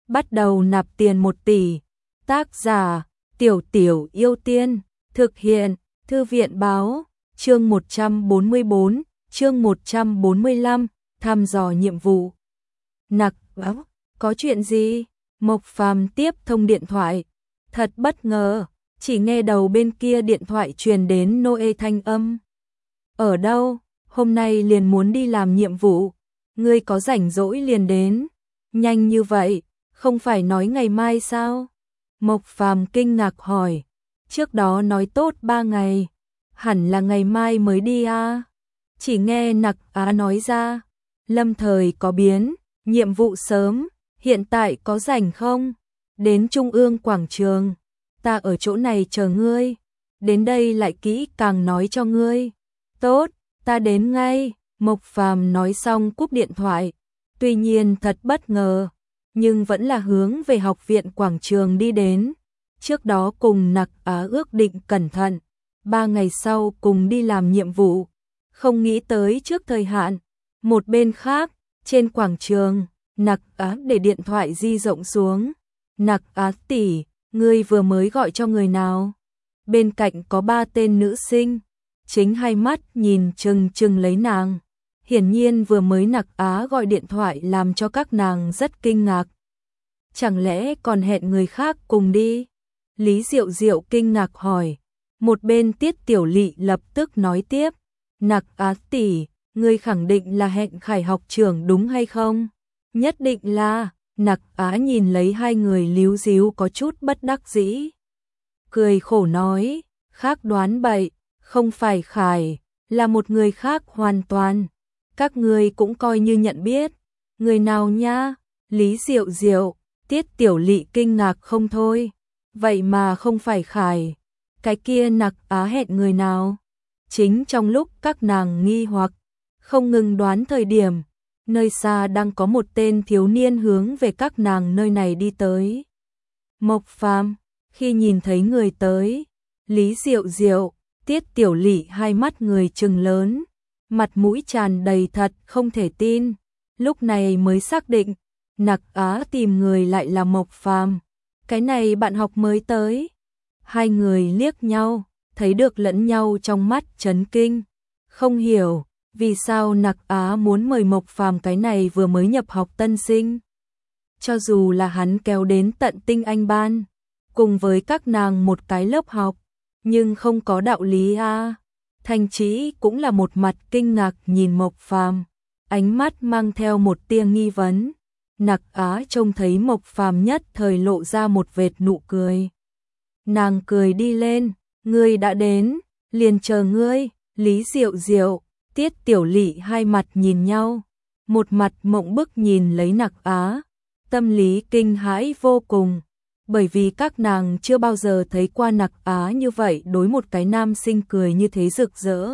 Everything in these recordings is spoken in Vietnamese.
bắt đầu nạp tiền 1 tỷ. Tác giả: Tiểu Tiểu Yêu Tiên. Thực hiện: Thư viện báo. Chương 144, chương 145, thăm dò nhiệm vụ. Nặc báo, có chuyện gì? Mộc Phàm tiếp thông điện thoại. Thật bất ngờ, chỉ nghe đầu bên kia điện thoại truyền đến Noe thanh âm. Ở đâu? Hôm nay liền muốn đi làm nhiệm vụ. Ngươi có rảnh rỗi liền đến. Nhanh như vậy, không phải nói ngày mai sao? Mộc Phàm kinh ngạc hỏi. Trước đó nói tốt 3 ngày. Hẳn là ngày mai mới đi à? Chỉ nghe Nặc Á nói ra. Lâm thời có biến, nhiệm vụ sớm, hiện tại có rảnh không? Đến Trung ương quảng trường, ta ở chỗ này chờ ngươi. Đến đây lại kỹ càng nói cho ngươi. Tốt, ta đến ngay. Mộc Phàm nói xong cúp điện thoại. Tuy nhiên thật bất ngờ, nhưng vẫn là hướng về học viện quảng trường đi đến. Trước đó cùng Nặc Á ước định cẩn thận, 3 ngày sau cùng đi làm nhiệm vụ. Không nghĩ tới trước thời hạn. Một bên khác, trên quảng trường, Nặc Á để điện thoại di rộng xuống. Nặc Á tỷ, ngươi vừa mới gọi cho người nào? Bên cạnh có 3 tên nữ sinh, chính hai mắt nhìn chừng chừng lấy nàng. Hiển nhiên vừa mới Nặc Á gọi điện thoại làm cho các nàng rất kinh ngạc. Chẳng lẽ còn hẹn người khác cùng đi? Lý Diệu Diệu kinh ngạc hỏi. Một bên Tiết Tiểu Lị lập tức nói tiếp. Nặc Á tỷ, ngươi khẳng định là hẹn Khải học trưởng đúng hay không? Nhất định là. Nặc Á nhìn lấy hai người líu díu có chút bất đắc dĩ. Cười khổ nói, khác đoán bậy, không phải Khải, là một người khác hoàn toàn. Các ngươi cũng coi như nhận biết. Người nào nha? Lý Diệu Diệu, Tiết Tiểu Lị kinh ngạc không thôi. Vậy mà không phải Khải. Cái kia Nặc Á hẹn người nào? Chính trong lúc các nàng nghi hoặc, không ngừng đoán thời điểm, nơi xa đang có một tên thiếu niên hướng về các nàng nơi này đi tới. Mộc Phàm, khi nhìn thấy người tới, Lý Diệu Diệu, Tiết Tiểu Lị hai mắt người trừng lớn, mặt mũi tràn đầy thật không thể tin, lúc này mới xác định, Nặc Á tìm người lại là Mộc Phàm. Cái này bạn học mới tới. Hai người liếc nhau, thấy được lẫn nhau trong mắt chấn kinh, không hiểu vì sao Nặc Á muốn mời Mộc Phàm cái này vừa mới nhập học tân sinh. Cho dù là hắn kéo đến tận tinh anh ban, cùng với các nàng một cái lớp học, nhưng không có đạo lý a. Thanh Trĩ cũng là một mặt kinh ngạc nhìn Mộc Phàm, ánh mắt mang theo một tia nghi vấn. Nặc Á trông thấy Mộc Phàm nhất thời lộ ra một vệt nụ cười. Nàng cười đi lên, ngươi đã đến, liền chờ ngươi. Lý Diệu Diệu, Tiết Tiểu Lị hai mặt nhìn nhau, một mặt mộng bức nhìn lấy Nặc Á, tâm lý kinh hãi vô cùng, bởi vì các nàng chưa bao giờ thấy qua Nặc Á như vậy đối một cái nam sinh cười như thế rực rỡ.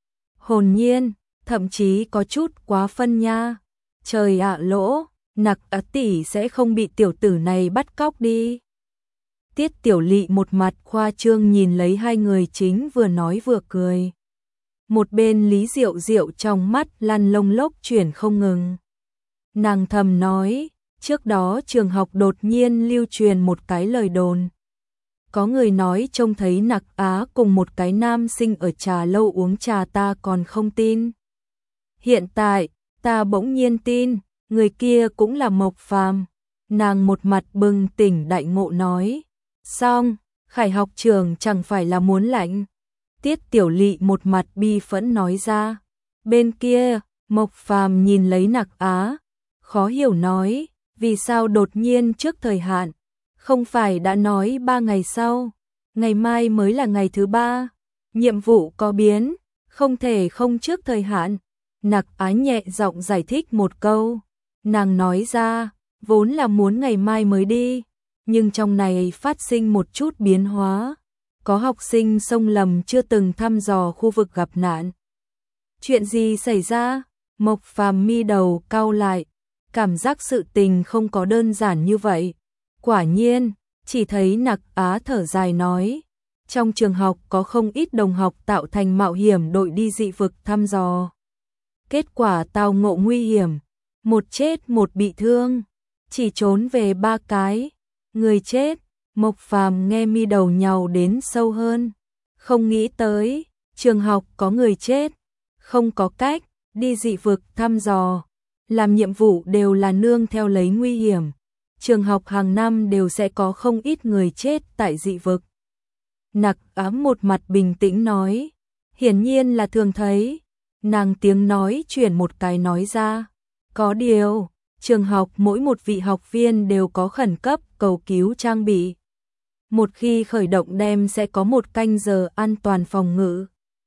Hồn nhiên, thậm chí có chút quá phân nha. Trời ạ lỗ, Nặc Á tỷ sẽ không bị tiểu tử này bắt cóc đi. Tiết Tiểu Lị một mặt khoa trương nhìn lấy hai người chính vừa nói vừa cười. Một bên Lý Diệu Diệu trong mắt lăn lông lốc chuyển không ngừng. Nàng thầm nói, trước đó trường học đột nhiên lưu truyền một cái lời đồn. Có người nói trông thấy Nặc Á cùng một cái nam sinh ở trà lâu uống trà, ta còn không tin. Hiện tại, ta bỗng nhiên tin, người kia cũng là Mộc Phàm. Nàng một mặt bừng tỉnh đại ngộ nói. Xong, Khải học trường chẳng phải là muốn lạnh. Tiết Tiểu Lị một mặt bi phẫn nói ra. Bên kia, Mộc Phàm nhìn lấy Nặc Á, khó hiểu nói, vì sao đột nhiên trước thời hạn, không phải đã nói 3 ngày sau, ngày mai mới là ngày thứ 3, nhiệm vụ có biến, không thể không trước thời hạn. Nặc Á nhẹ giọng giải thích một câu, nàng nói ra, vốn là muốn ngày mai mới đi, nhưng trong này phát sinh một chút biến hóa. Có học sinh sông lầm chưa từng thăm dò khu vực gặp nạn. Chuyện gì xảy ra? Mộc Phàm mi đầu cau lại, cảm giác sự tình không có đơn giản như vậy. Quả nhiên, chỉ thấy Nặc Á thở dài nói, trong trường học có không ít đồng học tạo thành mạo hiểm đội đi dị vực thăm dò. Kết quả tao ngộ nguy hiểm, một chết một bị thương. chỉ trốn về 3 cái. Người chết, Mộc Phàm nghe mi đầu nhàu đến sâu hơn. Không nghĩ tới, trường học có người chết, không có cách, đi dị vực thăm dò. Làm nhiệm vụ đều là nương theo lấy nguy hiểm. Trường học hàng năm đều sẽ có không ít người chết tại dị vực. Nặc Ám một mặt bình tĩnh nói, hiển nhiên là thường thấy. Nàng tiếng nói chuyển một cái nói ra, có điều, trường học mỗi một vị học viên đều có khẩn cấp cầu cứu trang bị. Một khi khởi động đem sẽ có một canh giờ an toàn phòng ngự.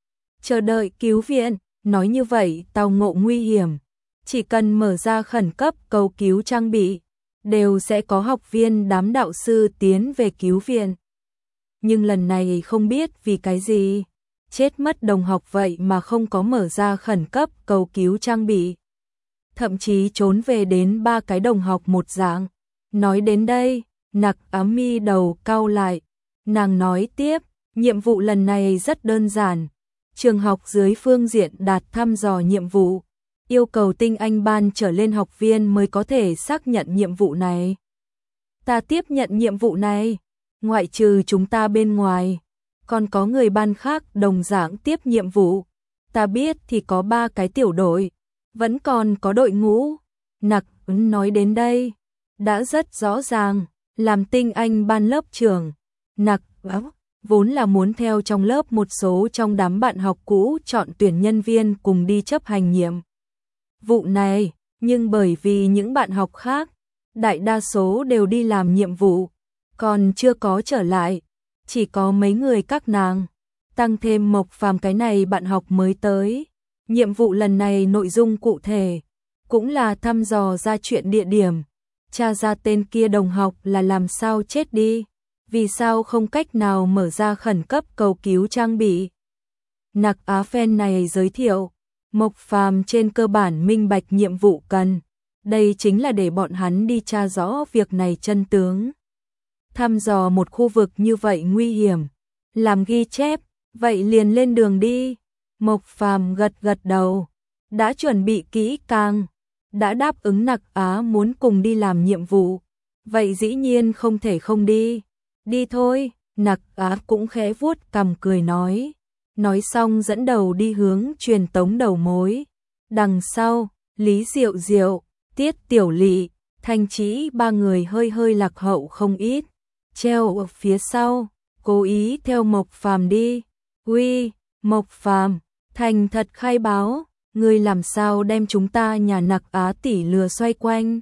Chờ đợi cứu viện, nói như vậy tao ngộ nguy hiểm. Chỉ cần mở ra khẩn cấp cầu cứu trang bị, đều sẽ có học viên đám đạo sư tiến về cứu viện. Nhưng lần này không biết vì cái gì, chết mất đồng học vậy mà không có mở ra khẩn cấp cầu cứu trang bị. Thậm chí trốn về đến 3 cái đồng học một dạng. Nói đến đây, Nặc Ám mi đầu cau lại. Nàng nói tiếp, nhiệm vụ lần này rất đơn giản. Trường học dưới phương diện đạt thăm dò nhiệm vụ, yêu cầu tinh anh ban trở lên học viên mới có thể xác nhận nhiệm vụ này. Ta tiếp nhận nhiệm vụ này, ngoại trừ chúng ta bên ngoài, còn có người ban khác đồng dạng tiếp nhiệm vụ. Ta biết thì có 3 cái tiểu đội, vẫn còn có đội ngũ. Nặc nói đến đây, đã rất rõ ràng, làm tinh anh ban lớp trưởng. Nặc vốn là muốn theo trong lớp một số trong đám bạn học cũ chọn tuyển nhân viên cùng đi chấp hành nhiệm vụ này, nhưng bởi vì những bạn học khác, đại đa số đều đi làm nhiệm vụ, còn chưa có trở lại, chỉ có mấy người các nàng, tăng thêm Mộc Phàm cái này bạn học mới tới. Nhiệm vụ lần này nội dung cụ thể, cũng là thăm dò ra chuyện địa điểm, tra ra tên kia đồng học là làm sao chết đi, vì sao không cách nào mở ra khẩn cấp cầu cứu trang bị. Nặc Á phen này giới thiệu, Mộc Phàm trên cơ bản minh bạch nhiệm vụ cần, đây chính là để bọn hắn đi tra rõ việc này chân tướng. Thăm dò một khu vực như vậy nguy hiểm, làm ghi chép, vậy liền lên đường đi. Mộc Phàm gật gật đầu, đã chuẩn bị kỹ càng, đã đáp ứng Nặc Á muốn cùng đi làm nhiệm vụ, vậy dĩ nhiên không thể không đi. Đi thôi, Nặc Á cũng khẽ vuốt cằm cười nói xong dẫn đầu đi hướng truyền tống đầu mối. Đằng sau, Lý Diệu Diệu, Tiết Tiểu Lị, Thanh Trĩ 3 người hơi hơi lạc hậu không ít, treo ở phía sau, cố ý theo Mộc Phàm đi. Uy, Mộc Phàm, thành thật khai báo, ngươi làm sao đem chúng ta nhà Nặc Á tỷ lừa xoay quanh.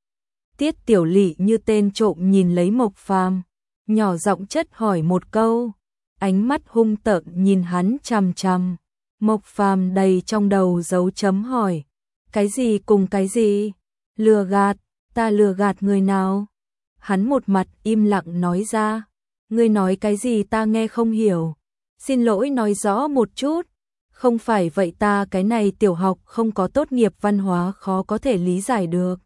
Tiết Tiểu Lị như tên trộm nhìn lấy Mộc Phàm, nhỏ giọng chất hỏi một câu, ánh mắt hung tợn nhìn hắn chằm chằm. Mộc Phàm đầy trong đầu dấu chấm hỏi, cái gì cùng cái gì? Lừa gạt, ta lừa gạt người nào? Hắn một mặt im lặng nói ra, ngươi nói cái gì ta nghe không hiểu, xin lỗi nói rõ một chút, không phải vậy ta cái này tiểu học không có tốt nghiệp văn hóa khó có thể lý giải được.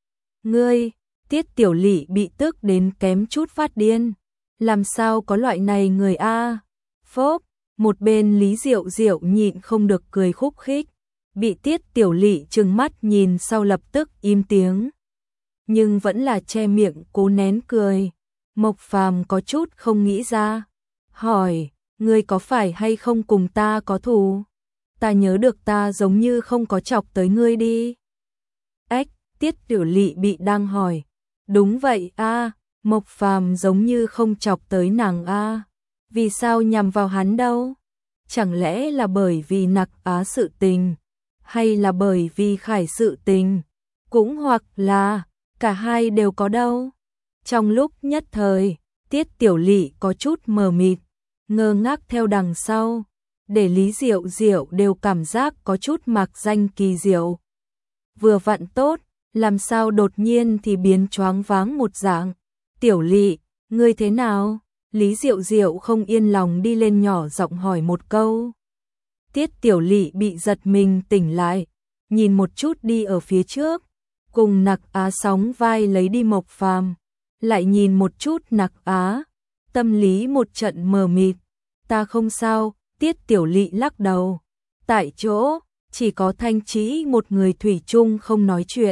Ngươi, Tiết Tiểu Lị bị tức đến kém chút phát điên, làm sao có loại này người a? Phốp, một bên Lý Diệu Diệu nhịn không được cười khúc khích, bị Tiết Tiểu Lị trừng mắt nhìn sau lập tức im tiếng, nhưng vẫn là che miệng cố nén cười. Mộc Phàm có chút không nghĩ ra, hỏi, ngươi có phải hay không cùng ta có thù? Ta nhớ được ta giống như không có chọc tới ngươi đi. Ếch, Tiết Tiểu Lị bị đang hỏi, đúng vậy a, Mộc Phàm giống như không chọc tới nàng a, vì sao nhằm vào hắn đâu? Chẳng lẽ là bởi vì Nặc Á sự tình, hay là bởi vì Khải sự tình, cũng hoặc là cả hai đều có đâu? Trong lúc nhất thời, Tiết Tiểu Lị có chút mờ mịt, ngơ ngác theo đằng sau, để Lý Diệu Diệu đều cảm giác có chút mạc danh kỳ diệu. Vừa vặn tốt, làm sao đột nhiên thì biến choáng váng một dạng. Tiểu Lị, ngươi thế nào? Lý Diệu Diệu không yên lòng đi lên nhỏ giọng hỏi một câu. Tiết Tiểu Lị bị giật mình tỉnh lại, nhìn một chút đi ở phía trước, cùng Nặc Á sóng vai lấy đi Mộc Phàm, lại nhìn một chút Nặc Á, tâm lý một trận mờ mịt. Ta không sao, Tiết Tiểu Lị lắc đầu. Tại chỗ, chỉ có Thanh Trĩ một người thủy chung không nói chuyện,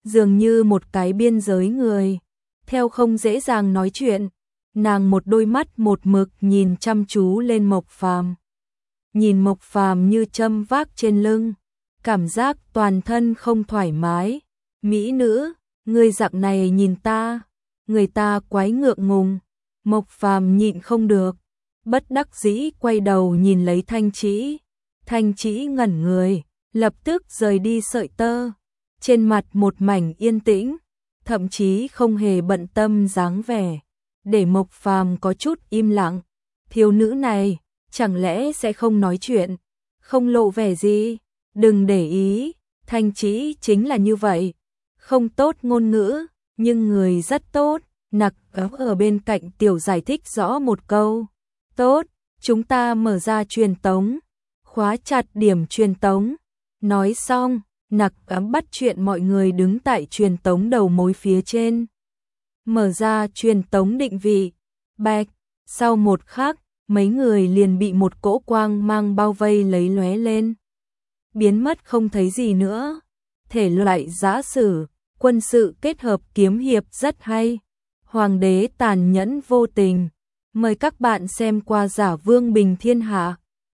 dường như một cái biên giới người. Theo không dễ dàng nói chuyện, nàng một đôi mắt một mực nhìn chăm chú lên Mộc Phàm. Nhìn Mộc Phàm như châm vác trên lưng, cảm giác toàn thân không thoải mái. Mỹ nữ, ngươi dạng này nhìn ta, người ta quái ngượng ngùng. Mộc Phàm nhịn không được, bất đắc dĩ quay đầu nhìn lấy Thanh Trĩ. Thanh Trĩ ngẩn người, lập tức rời đi sợi tơ, trên mặt một mảnh yên tĩnh, thậm chí không hề bận tâm dáng vẻ, để Mộc Phàm có chút im lặng. Thiếu nữ này, chẳng lẽ sẽ không nói chuyện, không lộ vẻ gì? Đừng để ý, Thanh Trĩ chính là như vậy, không tốt ngôn ngữ, nhưng người rất tốt. Nặc ở bên cạnh tiểu giải thích rõ một câu. Tốt, chúng ta mở ra truyền tống, khóa chặt điểm truyền tống. Nói xong, Nặc bắt chuyện mọi người đứng tại truyền tống đầu mối phía trên. Mở ra truyền tống định vị. Bạch, sau một khắc, mấy người liền bị một cỗ quang mang bao vây lấy lóe lên. Biến mất không thấy gì nữa. Thể loại giã sử, quân sự kết hợp kiếm hiệp rất hay. Hoàng đế tàn nhẫn vô tình. Mời các bạn xem qua Giả Vương Bình Thiên Hạ.